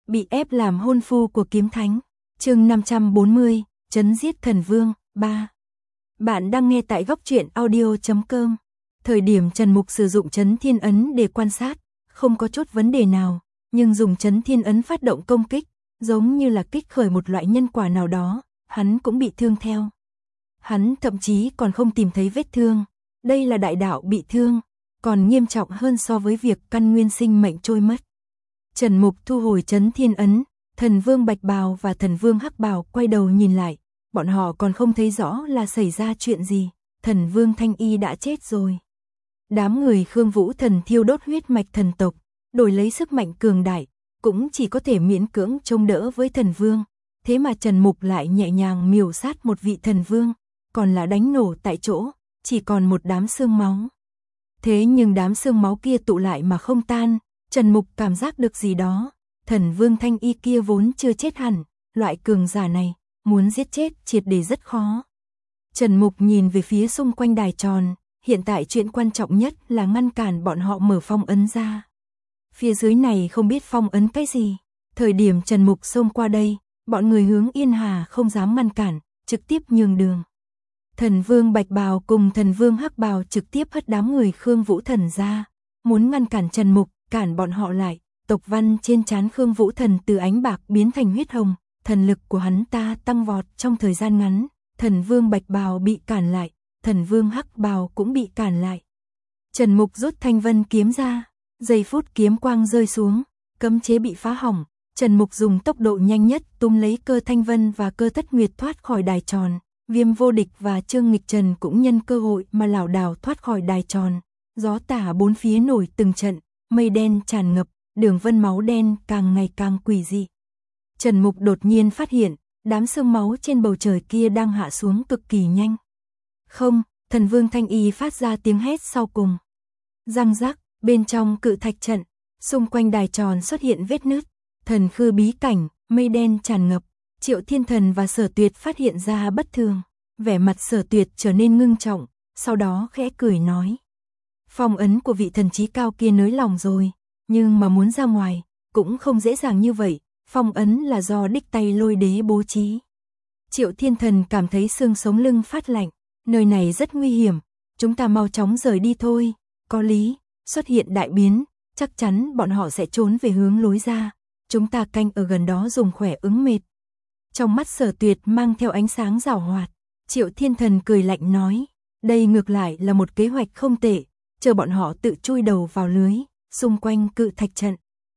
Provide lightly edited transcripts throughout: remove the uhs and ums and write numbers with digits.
Bị ép làm hôn phu của kiếm thánh. Chương 540, trấn giết thần vương 3. Bạn đang nghe tại góc truyện audio.com. Thời điểm Trần Mục sử dụng trấn thiên ấn để quan sát, không có chút vấn đề nào, nhưng dùng trấn thiên ấn phát động công kích, giống như là kích khởi một loại nhân quả nào đó, hắn cũng bị thương theo. Hắn thậm chí còn không tìm thấy vết thương, đây là đại đạo bị thương, còn nghiêm trọng hơn so với việc căn nguyên sinh mệnh trôi mất. Trần Mục thu hồi trấn thiên ấn, thần vương Bạch Bào và thần vương Hắc Bào quay đầu nhìn lại, bọn họ còn không thấy rõ là xảy ra chuyện gì, thần vương Thanh Y đã chết rồi. Đám người Khương Vũ Thần thiêu đốt huyết mạch thần tộc, đổi lấy sức mạnh cường đại, cũng chỉ có thể miễn cưỡng chống đỡ với thần vương, thế mà Trần Mục lại nhẹ nhàng miểu sát một vị thần vương, còn là đánh nổ tại chỗ, chỉ còn một đám xương máu. Thế nhưng đám xương máu kia tụ lại mà không tan, Trần Mục cảm giác được gì đó, thần vương Thanh Y kia vốn chưa chết hẳn, loại cường giả này, muốn giết chết triệt để rất khó. Trần Mục nhìn về phía xung quanh đài tròn, hiện tại chuyện quan trọng nhất là ngăn cản bọn họ mở phong ấn ra. Phía dưới này không biết phong ấn cái gì, thời điểm Trần Mục xông qua đây, bọn người hướng Yên Hà không dám ngăn cản, trực tiếp nhường đường. Thần vương Bạch Bào cùng thần vương Hắc Bào trực tiếp hất đám người Khương Vũ Thần ra, muốn ngăn cản Trần Mục, cản bọn họ lại. Tộc văn trên trán Khương Vũ Thần từ ánh bạc biến thành huyết hồng, thần lực của hắn ta tăng vọt trong thời gian ngắn, thần vương Bạch Bào bị cản lại, thần vương Hắc Bào cũng bị cản lại. Trần Mục rút Thanh Vân kiếm ra, giây phút kiếm quang rơi xuống, cấm chế bị phá hỏng, Trần Mục dùng tốc độ nhanh nhất túm lấy Cơ Thanh Vân và Cơ Thất Nguyệt thoát khỏi đài tròn, Viêm Vô Địch và Trương Nghịch Trần cũng nhân cơ hội mà lảo đảo thoát khỏi đài tròn, gió tả bốn phía nổi từng trận, mây đen tràn ngập, đường vân máu đen càng ngày càng quỷ dị. Trần Mục đột nhiên phát hiện, đám sương máu trên bầu trời kia đang hạ xuống cực kỳ nhanh. Không, thần vương Thanh Y phát ra tiếng hét sau cùng. Răng rắc, bên trong cự thạch trận, xung quanh đài tròn xuất hiện vết nứt, thần khư bí cảnh, mây đen tràn ngập, Triệu Thiên Thần và Sở Tuyệt phát hiện ra bất thường, vẻ mặt Sở Tuyệt trở nên ngưng trọng, sau đó khẽ cười nói. Phong ấn của vị thần trí cao kia nới lỏng rồi, nhưng mà muốn ra ngoài, cũng không dễ dàng như vậy, phong ấn là do đích tay Lôi Đế bố trí. Triệu Thiên Thần cảm thấy xương sống lưng phát lạnh, nơi này rất nguy hiểm, chúng ta mau chóng rời đi thôi, có lý, xuất hiện đại biến, chắc chắn bọn họ sẽ trốn về hướng lối ra, chúng ta canh ở gần đó dùng khỏe ứng mệt. Trong mắt Sở Tuyệt mang theo ánh sáng giảo hoạt, Triệu Thiên Thần cười lạnh nói, đây ngược lại là một kế hoạch không tệ, chờ bọn họ tự chui đầu vào lưới, xung quanh cự thạch trận.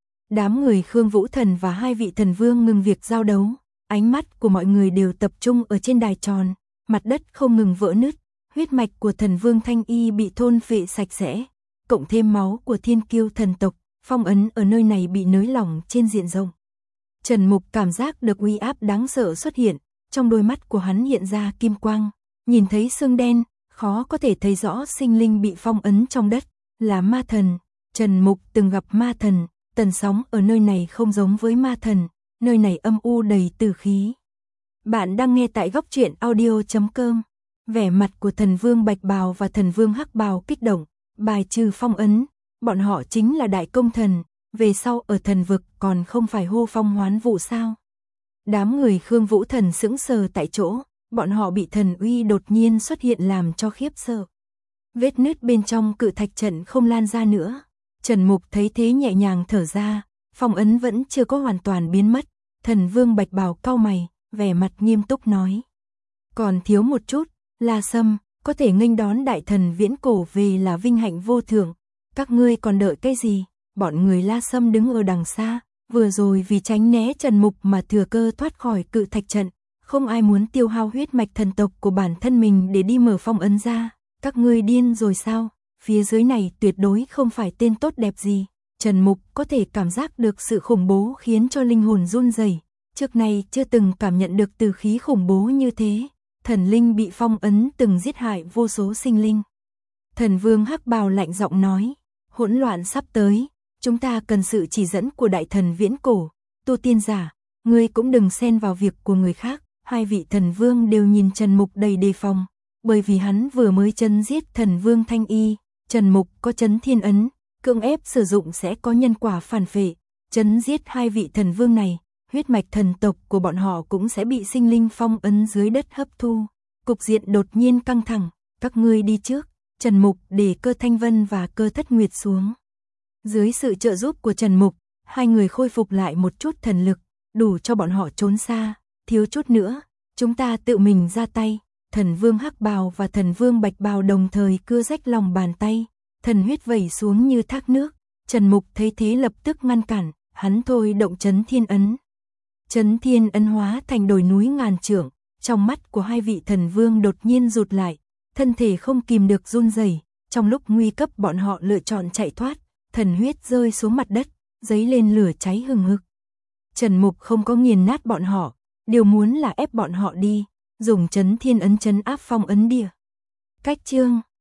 Đám người Khương Vũ Thần và hai vị thần vương ngừng việc giao đấu, ánh mắt của mọi người đều tập trung ở trên đài tròn, mặt đất không ngừng vỡ nứt, huyết mạch của thần vương Thanh Y bị thôn phệ sạch sẽ, cộng thêm máu của thiên kiêu thần tộc, phong ấn ở nơi này bị nới lỏng trên diện rộng. Trần Mục cảm giác được uy áp đáng sợ xuất hiện, trong đôi mắt của hắn hiện ra kim quang, nhìn thấy xương đen, khó có thể thấy rõ sinh linh bị phong ấn trong đất, là ma thần. Trần Mục từng gặp ma thần, tần sóng ở nơi này không giống với ma thần, nơi này âm u đầy tử khí. Bạn đang nghe tại góc truyện audio.com. Vẻ mặt của thần vương Bạch Bào và thần vương Hắc Bào kích động, bài trừ phong ấn, bọn họ chính là đại công thần, về sau ở thần vực còn không phải hô phong hoán vũ sao. Đám người Khương Vũ Thần sững sờ tại chỗ, bọn họ bị thần uy đột nhiên xuất hiện làm cho khiếp sợ. Vết nứt bên trong cự thạch trận không lan ra nữa. Trần Mục thấy thế nhẹ nhàng thở ra, phong ấn vẫn chưa có hoàn toàn biến mất. Thần vương Bạch Bào cau mày, vẻ mặt nghiêm túc nói. Còn thiếu một chút, La Sâm, có thể nghênh đón đại thần viễn cổ về là vinh hạnh vô thượng. Các ngươi còn đợi cái gì? Bọn người La Sâm đứng ở đằng xa, vừa rồi vì tránh né Trần Mục mà thừa cơ thoát khỏi cự thạch trận. Không ai muốn tiêu hao huyết mạch thần tộc của bản thân mình để đi mở phong ấn ra. Các ngươi điên rồi sao? Phía dưới này tuyệt đối không phải tên tốt đẹp gì. Trần Mục có thể cảm giác được sự khủng bố khiến cho linh hồn run rẩy. Trước nay chưa từng cảm nhận được từ khí khủng bố như thế. Thần linh bị phong ấn từng giết hại vô số sinh linh. Thần vương Hắc Bào lạnh giọng nói, hỗn loạn sắp tới, chúng ta cần sự chỉ dẫn của đại thần viễn cổ. Tu tiên giả, ngươi cũng đừng xen vào việc của người khác. Hai vị thần vương đều nhìn Trần Mục đầy đề phòng, bởi vì hắn vừa mới chân giết thần vương Thanh Y, Trần Mục có trấn thiên ấn, cưỡng ép sử dụng sẽ có nhân quả phản phệ, Chấn giết hai vị thần vương này, huyết mạch thần tộc của bọn họ cũng sẽ bị sinh linh phong ấn dưới đất hấp thu. Cục diện đột nhiên căng thẳng, các ngươi đi trước. Trần Mục để Cơ Thanh Vân và Cơ Thất Nguyệt xuống. Dưới sự trợ giúp của Trần Mục, hai người khôi phục lại một chút thần lực, đủ cho bọn họ trốn xa. Thiếu chút nữa, chúng ta tự mình ra tay. Thần vương hắc bào và thần vương bạch bào đồng thời cưa rách lòng bàn tay, thần huyết vẩy xuống như thác nước. Trần Mục thấy thế lập tức ngăn cản, hắn thôi động Chấn Thiên Ấn. Chấn Thiên Ấn hóa thành đồi núi ngàn trượng, trong mắt của hai vị thần vương đột nhiên rụt lại, thân thể không kìm được run rẩy. Trong lúc nguy cấp bọn họ lựa chọn chạy thoát, thần huyết rơi xuống mặt đất, dấy lên lửa cháy hừng hực. Trần Mục không có nghiền nát bọn họ, điều muốn là ép bọn họ đi, dùng Chấn Thiên Ấn trấn áp phong ấn địa. Cách chương